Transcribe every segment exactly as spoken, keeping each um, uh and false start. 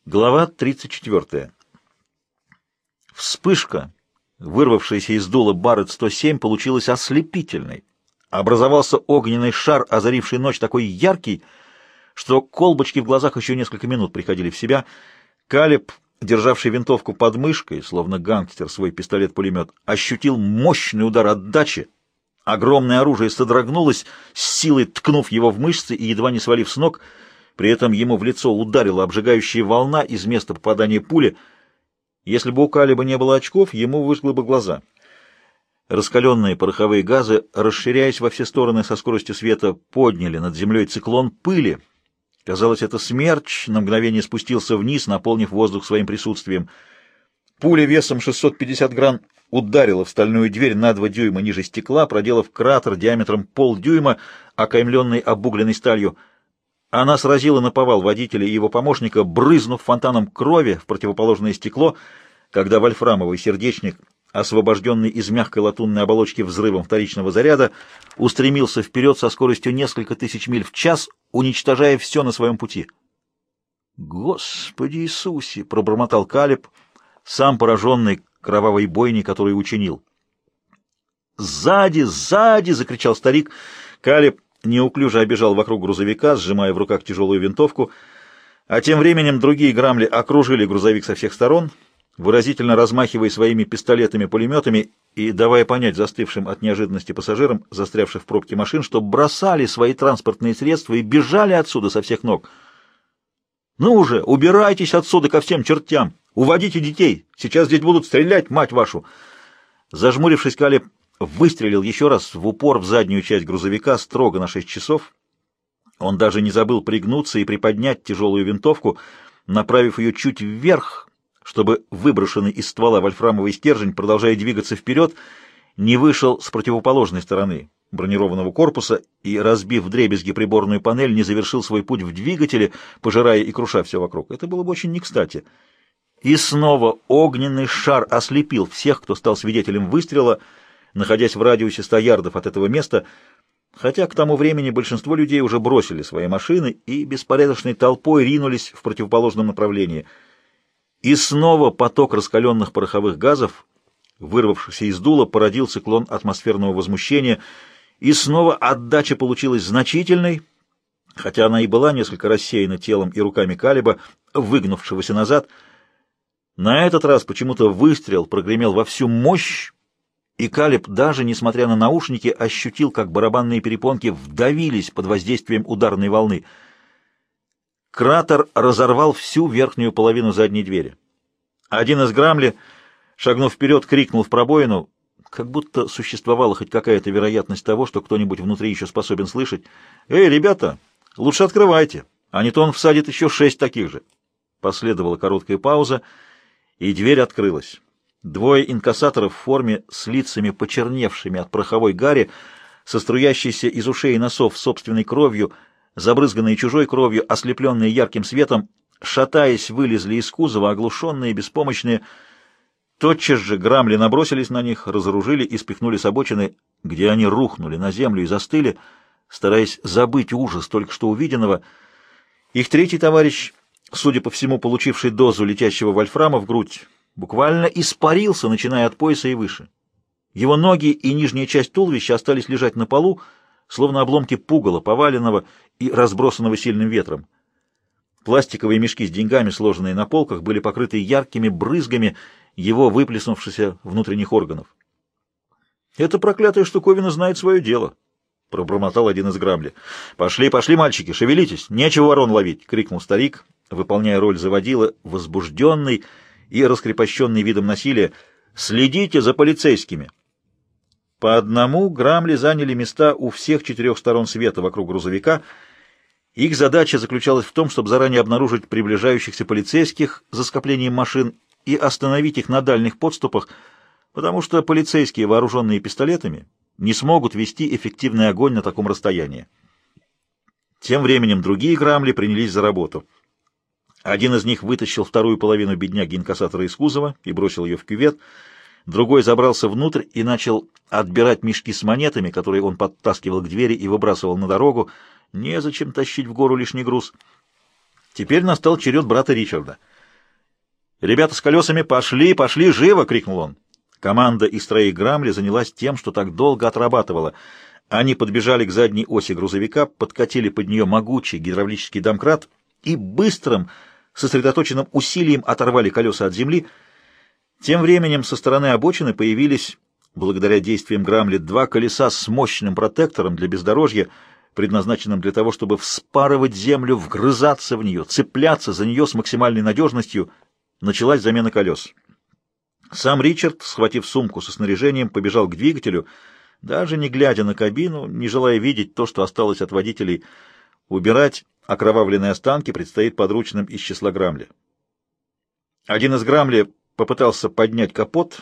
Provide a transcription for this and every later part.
Глава тридцать четвёртая. Вспышка, вырвавшаяся из дула Барретт сто семь, получилась ослепительной. Образовался огненный шар, озаривший ночь, такой яркий, что колбочки в глазах еще несколько минут приходили в себя. Калеб, державший винтовку под мышкой, словно гангстер свой пистолет-пулемет, ощутил мощный удар отдачи. Огромное оружие содрогнулось, с силой ткнув его в мышцы и едва не свалив с ног. При этом ему в лицо ударила обжигающая волна из места попадания пули. Если бы у Калеба не было очков, ему выжгло бы глаза. Раскаленные пороховые газы, расширяясь во все стороны со скоростью света, подняли над землей циклон пыли. Казалось, это смерч на мгновение спустился вниз, наполнив воздух своим присутствием. Пуля весом шестьсот пятьдесят грамм ударила в стальную дверь на два дюйма ниже стекла, проделав кратер диаметром полдюйма, окаймленный обугленной сталью. Она сразила наповал водителя и его помощника, брызнув фонтаном крови в противоположное стекло, когда вольфрамовый сердечник, освобожденный из мягкой латунной оболочки взрывом вторичного заряда, устремился вперед со скоростью несколько тысяч миль в час, уничтожая все на своем пути. «Господи Иисусе!» — пробормотал Калеб, сам пораженный кровавой бойней, которую учинил. «Сзади! Сзади!» — закричал старик. Калеб неуклюже обежал вокруг грузовика, сжимая в руках тяжелую винтовку, а тем временем другие грамли окружили грузовик со всех сторон, выразительно размахивая своими пистолетами-пулеметами и давая понять застывшим от неожиданности пассажирам, застрявших в пробке машин, что бросали свои транспортные средства и бежали отсюда со всех ног. «Ну уже, убирайтесь отсюда ко всем чертям! Уводите детей! Сейчас здесь будут стрелять, мать вашу!» Зажмурившись, Калеб выстрелил еще раз в упор в заднюю часть грузовика строго на шесть часов. Он даже не забыл пригнуться и приподнять тяжелую винтовку, направив ее чуть вверх, чтобы выброшенный из ствола вольфрамовый стержень, продолжая двигаться вперед, не вышел с противоположной стороны бронированного корпуса и, разбив вдребезги приборную панель, не завершил свой путь в двигателе, пожирая и круша все вокруг. Это было бы очень не кстати. И снова огненный шар ослепил всех, кто стал свидетелем выстрела, находясь в радиусе ста ярдов от этого места, хотя к тому времени большинство людей уже бросили свои машины и беспорядочной толпой ринулись в противоположном направлении. И снова поток раскаленных пороховых газов, вырвавшихся из дула, породил циклон атмосферного возмущения, и снова отдача получилась значительной, хотя она и была несколько рассеяна телом и руками Калеба, выгнувшегося назад. На этот раз почему-то выстрел прогремел во всю мощь, и Калеб, даже несмотря на наушники, ощутил, как барабанные перепонки вдавились под воздействием ударной волны. Кратер разорвал всю верхнюю половину задней двери. Один из грамли, шагнув вперед, крикнул в пробоину, как будто существовала хоть какая-то вероятность того, что кто-нибудь внутри еще способен слышать: «Эй, ребята, лучше открывайте, а не то он всадит еще шесть таких же». Последовала короткая пауза, и дверь открылась. Двое инкассаторов в форме с лицами почерневшими от пороховой гари, со струящейся из ушей и носов собственной кровью, забрызганные чужой кровью, ослепленные ярким светом, шатаясь, вылезли из кузова, оглушенные, беспомощные. Тотчас же грамли набросились на них, разоружили и спихнули с обочины, где они рухнули на землю и застыли, стараясь забыть ужас только что увиденного. Их третий товарищ, судя по всему, получивший дозу летящего вольфрама в грудь, буквально испарился, начиная от пояса и выше. Его ноги и нижняя часть туловища остались лежать на полу, словно обломки пугала, поваленного и разбросанного сильным ветром. Пластиковые мешки с деньгами, сложенные на полках, были покрыты яркими брызгами его выплеснувшихся внутренних органов. «Эта проклятая штуковина знает свое дело», — пробормотал один из грамли. «Пошли, пошли, мальчики, шевелитесь, нечего ворон ловить», — крикнул старик, выполняя роль заводила, возбужденный и раскрепощенный видом насилия. «Следите за полицейскими!» По одному грамли заняли места у всех четырех сторон света вокруг грузовика. Их задача заключалась в том, чтобы заранее обнаружить приближающихся полицейских за скоплением машин и остановить их на дальних подступах, потому что полицейские, вооруженные пистолетами, не смогут вести эффективный огонь на таком расстоянии. Тем временем другие грамли принялись за работу. Один из них вытащил вторую половину бедняги-инкассатора из кузова и бросил ее в кювет. Другой забрался внутрь и начал отбирать мешки с монетами, которые он подтаскивал к двери и выбрасывал на дорогу. Незачем тащить в гору лишний груз. Теперь настал черед брата Ричарда. «Ребята с колесами, пошли, пошли, живо!» — крикнул он. Команда из троих Грамли занялась тем, что так долго отрабатывала. Они подбежали к задней оси грузовика, подкатили под нее могучий гидравлический домкрат и быстрым, сосредоточенным усилием оторвали колеса от земли. Тем временем со стороны обочины появились, благодаря действиям Грамли, два колеса с мощным протектором для бездорожья, предназначенным для того, чтобы вспарывать землю, вгрызаться в нее, цепляться за нее с максимальной надежностью. Началась замена колес. Сам Ричард, схватив сумку со снаряжением, побежал к двигателю, даже не глядя на кабину, не желая видеть то, что осталось от водителей. Убирать окровавленные останки предстоит подручным из числа Грамли. Один из Грамли попытался поднять капот,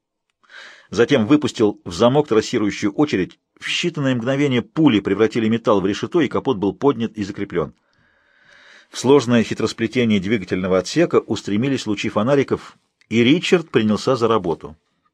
затем выпустил в замок трассирующую очередь. В считанные мгновения пули превратили металл в решето, и капот был поднят и закреплен. В сложное хитросплетение двигательного отсека устремились лучи фонариков, и Ричард принялся за работу.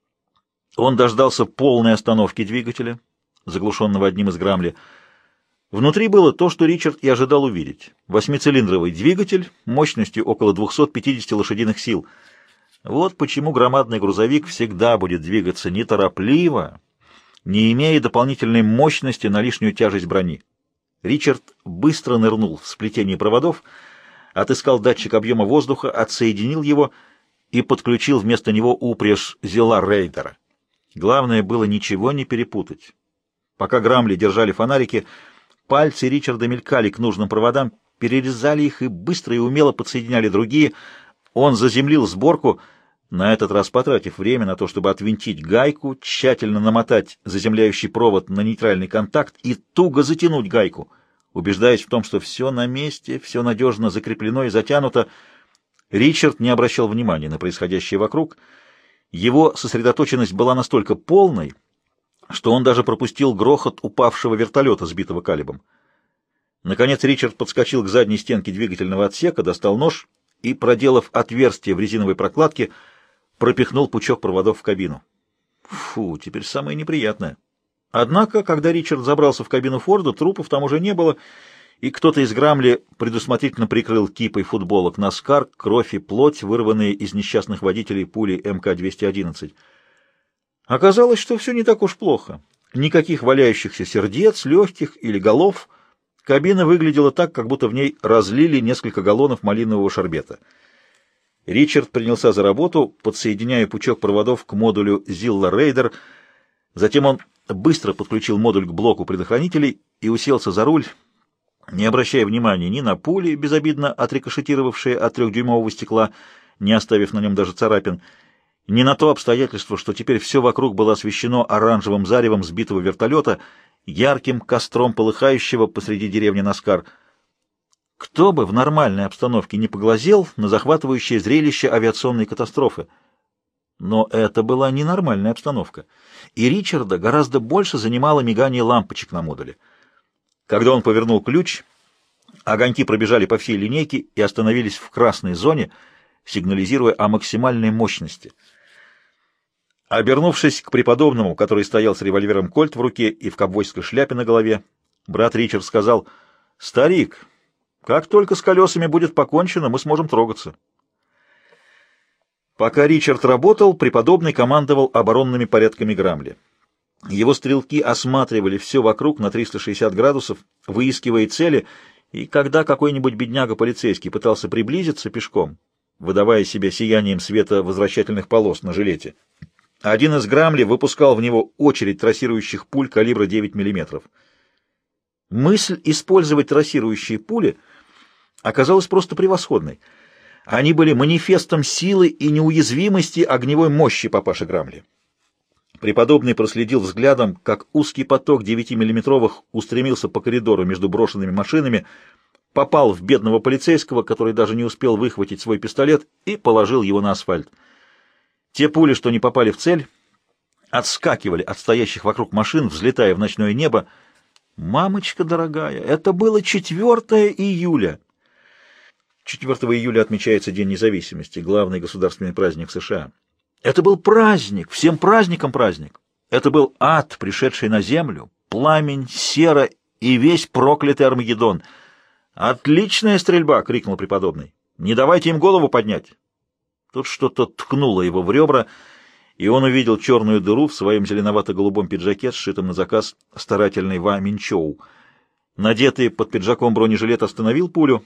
Он дождался полной остановки двигателя, заглушенного одним из Грамли. Внутри было то, что Ричард и ожидал увидеть. Восьмицилиндровый двигатель мощностью около двухсот пятидесяти лошадиных сил. Вот почему громадный грузовик всегда будет двигаться неторопливо, не имея дополнительной мощности на лишнюю тяжесть брони. Ричард быстро нырнул в сплетение проводов, отыскал датчик объема воздуха, отсоединил его и подключил вместо него упряжь Зилла Рейдера. Главное было ничего не перепутать. Пока Грамли держали фонарики, пальцы Ричарда мелькали к нужным проводам, перерезали их и быстро и умело подсоединяли другие. Он заземлил сборку, на этот раз потратив время на то, чтобы отвинтить гайку, тщательно намотать заземляющий провод на нейтральный контакт и туго затянуть гайку, убеждаясь в том, что все на месте, все надежно закреплено и затянуто. Ричард не обращал внимания на происходящее вокруг. Его сосредоточенность была настолько полной, что он даже пропустил грохот упавшего вертолета, сбитого Калибом. Наконец Ричард подскочил к задней стенке двигательного отсека, достал нож и, проделав отверстие в резиновой прокладке, пропихнул пучок проводов в кабину. Фу, теперь самое неприятное. Однако, когда Ричард забрался в кабину Форда, трупов там уже не было, и кто-то из Грамли предусмотрительно прикрыл кипой футболок NASCAR, кровь и плоть, вырванные из несчастных водителей пули эм ка двести одиннадцать. Оказалось, что все не так уж плохо. Никаких валяющихся сердец, легких или голов. Кабина выглядела так, как будто в ней разлили несколько галлонов малинового шарбета. Ричард принялся за работу, подсоединяя пучок проводов к модулю Zilla Raider. Затем он быстро подключил модуль к блоку предохранителей и уселся за руль, не обращая внимания ни на пули, безобидно отрикошетировавшие от трехдюймового стекла, не оставив на нем даже царапин, ни на то обстоятельство, что теперь все вокруг было освещено оранжевым заревом сбитого вертолета, ярким костром полыхающего посреди деревни Наскар. Кто бы в нормальной обстановке не поглазел на захватывающее зрелище авиационной катастрофы? Но это была ненормальная обстановка, и Ричарда гораздо больше занимало мигание лампочек на модуле. Когда он повернул ключ, огоньки пробежали по всей линейке и остановились в красной зоне, сигнализируя о максимальной мощности. Обернувшись к преподобному, который стоял с револьвером Кольт в руке и в ковбойской шляпе на голове, брат Ричард сказал: «Старик, как только с колесами будет покончено, мы сможем трогаться». Пока Ричард работал, преподобный командовал оборонными порядками Грамли. Его стрелки осматривали все вокруг на триста шестьдесят градусов, выискивая цели, и когда какой-нибудь бедняга-полицейский пытался приблизиться пешком, выдавая себя сиянием света возвращательных полос на жилете, один из Грамли выпускал в него очередь трассирующих пуль калибра девять миллиметров. Мысль использовать трассирующие пули оказалась просто превосходной. Они были манифестом силы и неуязвимости огневой мощи папаши Грамли. Преподобный проследил взглядом, как узкий поток девятимиллиметровых устремился по коридору между брошенными машинами, попал в бедного полицейского, который даже не успел выхватить свой пистолет, и положил его на асфальт. Те пули, что не попали в цель, отскакивали от стоящих вокруг машин, взлетая в ночное небо. Мамочка дорогая, это было четвёртого июля. четвёртого июля отмечается День независимости, главный государственный праздник США. Это был праздник, всем праздникам праздник. Это был ад, пришедший на землю, пламень, сера и весь проклятый Армагеддон. «Отличная стрельба!» — крикнул преподобный. «Не давайте им голову поднять!» Тут что-то ткнуло его в ребра, и он увидел черную дыру в своем зеленовато-голубом пиджаке, сшитом на заказ старательной Ва Минчоу. Надетый под пиджаком бронежилет остановил пулю,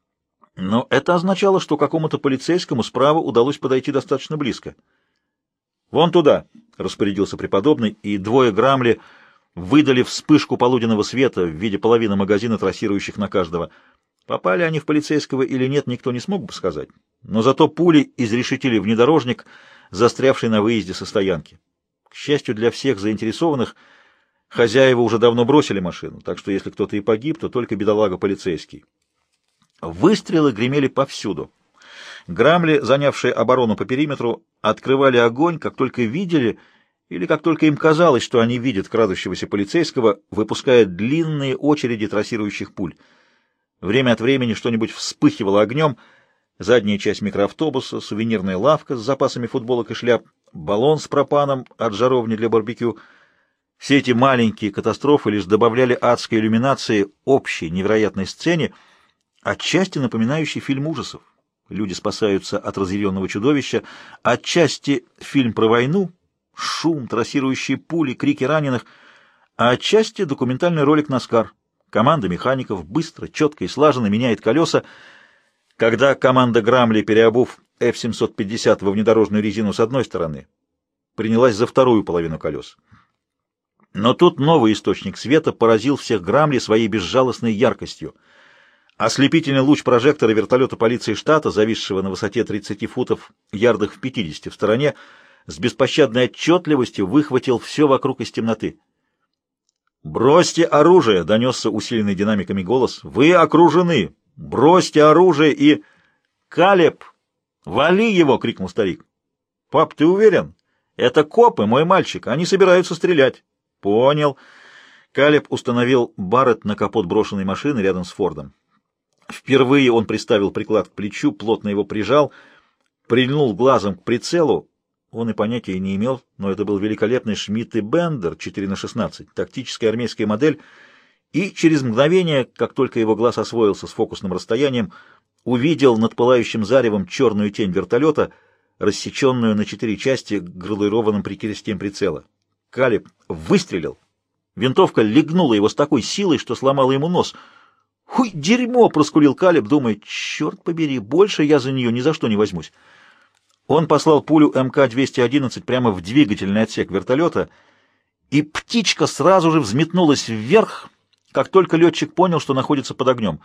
но это означало, что какому-то полицейскому справа удалось подойти достаточно близко. «Вон туда!» — распорядился преподобный, и двое Грамли выдали вспышку полуденного света в виде половины магазина, трассирующих на каждого. Попали они в полицейского или нет, никто не смог бы сказать. Но зато пули изрешетили внедорожник, застрявший на выезде со стоянки. К счастью для всех заинтересованных, хозяева уже давно бросили машину, так что если кто-то и погиб, то только бедолага полицейский. Выстрелы гремели повсюду. Грамли, занявшие оборону по периметру, открывали огонь, как только видели, или как только им казалось, что они видят крадущегося полицейского, выпуская длинные очереди трассирующих пуль. Время от времени что-нибудь вспыхивало огнем: задняя часть микроавтобуса, сувенирная лавка с запасами футболок и шляп, баллон с пропаном от жаровни для барбекю. Все эти маленькие катастрофы лишь добавляли адской иллюминации общей невероятной сцене, отчасти напоминающей фильм ужасов. Люди спасаются от разъяренного чудовища, отчасти фильм про войну, шум, трассирующие пули, крики раненых, а отчасти документальный ролик «Наскар». Команда механиков быстро, четко и слаженно меняет колеса. Когда команда Грамли, переобув эф семьсот пятьдесят во внедорожную резину с одной стороны, принялась за вторую половину колес. Но тут новый источник света поразил всех Грамли своей безжалостной яркостью. Ослепительный луч прожектора вертолета полиции штата, зависшего на высоте тридцати футов, ярдах в пятидесяти в стороне, с беспощадной отчетливостью выхватил все вокруг из темноты. «Бросьте оружие!» — донесся усиленный динамиками голос. «Вы окружены! Бросьте оружие и...» «Калеб! Вали его!» — крикнул старик. «Пап, ты уверен? Это копы, мой мальчик. Они собираются стрелять». «Понял». Калеб установил Барретт на капот брошенной машины рядом с Фордом. Впервые он приставил приклад к плечу, плотно его прижал, прильнул глазом к прицелу. Он и понятия не имел, но это был великолепный Шмидт и Бендер четыре на шестнадцать, тактическая армейская модель, и через мгновение, как только его глаз освоился с фокусным расстоянием, увидел над пылающим заревом черную тень вертолета, рассеченную на четыре части градуированным прикрестием прицела. Калеб выстрелил. Винтовка легнула его с такой силой, что сломала ему нос. «Хуй, дерьмо!» — проскулил Калеб, думая: «Черт побери, больше я за нее ни за что не возьмусь». Он послал пулю эм ка двести одиннадцать прямо в двигательный отсек вертолета, и птичка сразу же взметнулась вверх, как только летчик понял, что находится под огнем.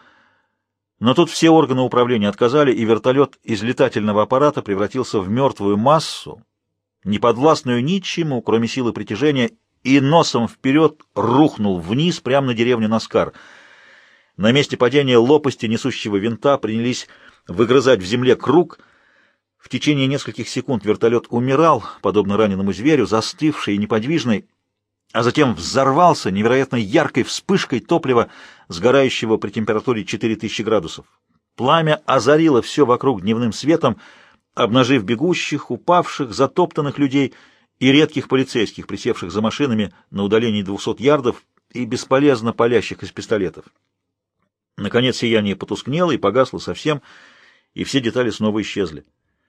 Но тут все органы управления отказали, и вертолет из летательного аппарата превратился в мертвую массу, неподвластную ничему, кроме силы притяжения, и носом вперед рухнул вниз прямо на деревню Наскар. На месте падения лопасти несущего винта принялись выгрызать в земле круг. В течение нескольких секунд вертолет умирал, подобно раненому зверю, застывший и неподвижный, а затем взорвался невероятно яркой вспышкой топлива, сгорающего при температуре четыре тысячи градусов. Пламя озарило все вокруг дневным светом, обнажив бегущих, упавших, затоптанных людей и редких полицейских, присевших за машинами на удалении двухсот ярдов и бесполезно палящих из пистолетов. Наконец сияние потускнело и погасло совсем, и все детали снова исчезли.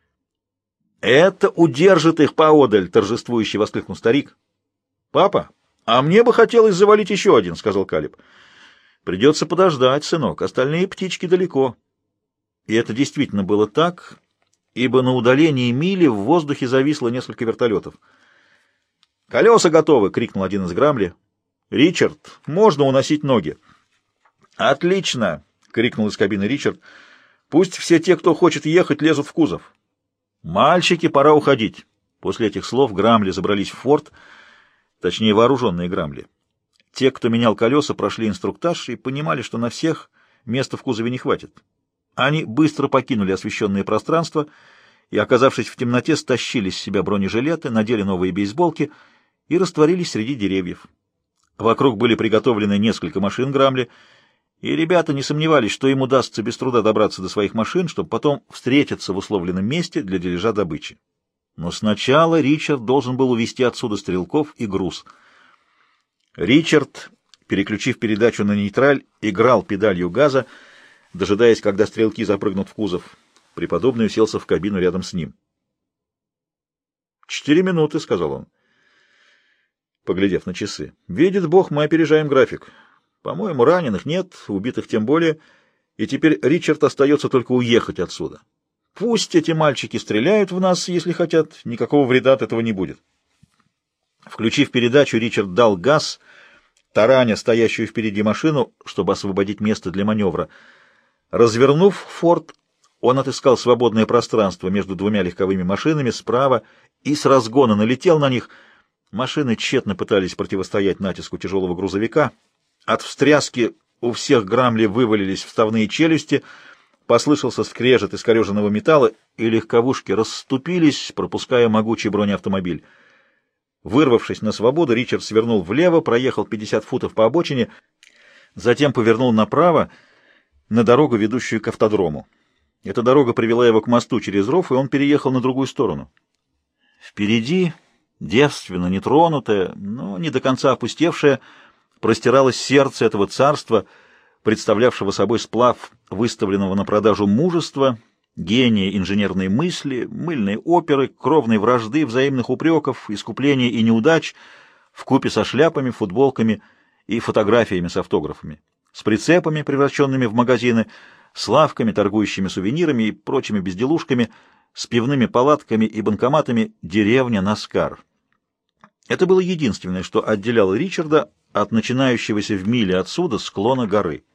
«Это удержит их поодаль!» — торжествующе воскликнул старик. «Папа, а мне бы хотелось завалить еще один», — сказал Калеб. «Придется подождать, сынок, остальные птички далеко». И это действительно было так, ибо на удалении мили в воздухе зависло несколько вертолетов. «Колеса готовы!» — крикнул один из Грамли. «Ричард, можно уносить ноги!» «Отлично!» — крикнул из кабины Ричард. «Пусть все те, кто хочет ехать, лезут в кузов». «Мальчики, пора уходить!» После этих слов Грамли забрались в форт, точнее вооруженные Грамли. Те, кто менял колеса, прошли инструктаж и понимали, что на всех места в кузове не хватит. Они быстро покинули освещенное пространство и, оказавшись в темноте, стащили с себя бронежилеты, надели новые бейсболки и растворились среди деревьев. Вокруг были приготовлены несколько машин Грамли, и ребята не сомневались, что им удастся без труда добраться до своих машин, чтобы потом встретиться в условленном месте для дележа добычи. Но сначала Ричард должен был увезти отсюда стрелков и груз. Ричард, переключив передачу на нейтраль, играл педалью газа, дожидаясь, когда стрелки запрыгнут в кузов. Преподобный уселся в кабину рядом с ним. «Четыре минуты», — сказал он, поглядев на часы. «Видит Бог, мы опережаем график. По-моему, раненых нет, убитых тем более, и теперь Ричард остается только уехать отсюда. Пусть эти мальчики стреляют в нас, если хотят, никакого вреда от этого не будет». Включив передачу, Ричард дал газ, тараня стоящую впереди машину, чтобы освободить место для маневра. Развернув «Форд», он отыскал свободное пространство между двумя легковыми машинами справа и с разгона налетел на них. Машины тщетно пытались противостоять натиску тяжелого грузовика. От встряски у всех грамли вывалились вставные челюсти, послышался скрежет искореженного металла, и легковушки расступились, пропуская могучий бронеавтомобиль. Вырвавшись на свободу, Ричард свернул влево, проехал пятьдесят футов по обочине, затем повернул направо на дорогу, ведущую к автодрому. Эта дорога привела его к мосту через ров, и он переехал на другую сторону. Впереди, девственно нетронутое, но не до конца опустевшее, простиралось сердце этого царства, представлявшего собой сплав выставленного на продажу мужества, гения инженерной мысли, мыльной оперы, кровной вражды, взаимных упреков, искупления и неудач, вкупе со шляпами, футболками и фотографиями с автографами, с прицепами, превращенными в магазины, с лавками, торгующими сувенирами и прочими безделушками, с пивными палатками и банкоматами, деревня Наскар. Это было единственное, что отделяло Ричарда от начинающегося в миле отсюда склона горы.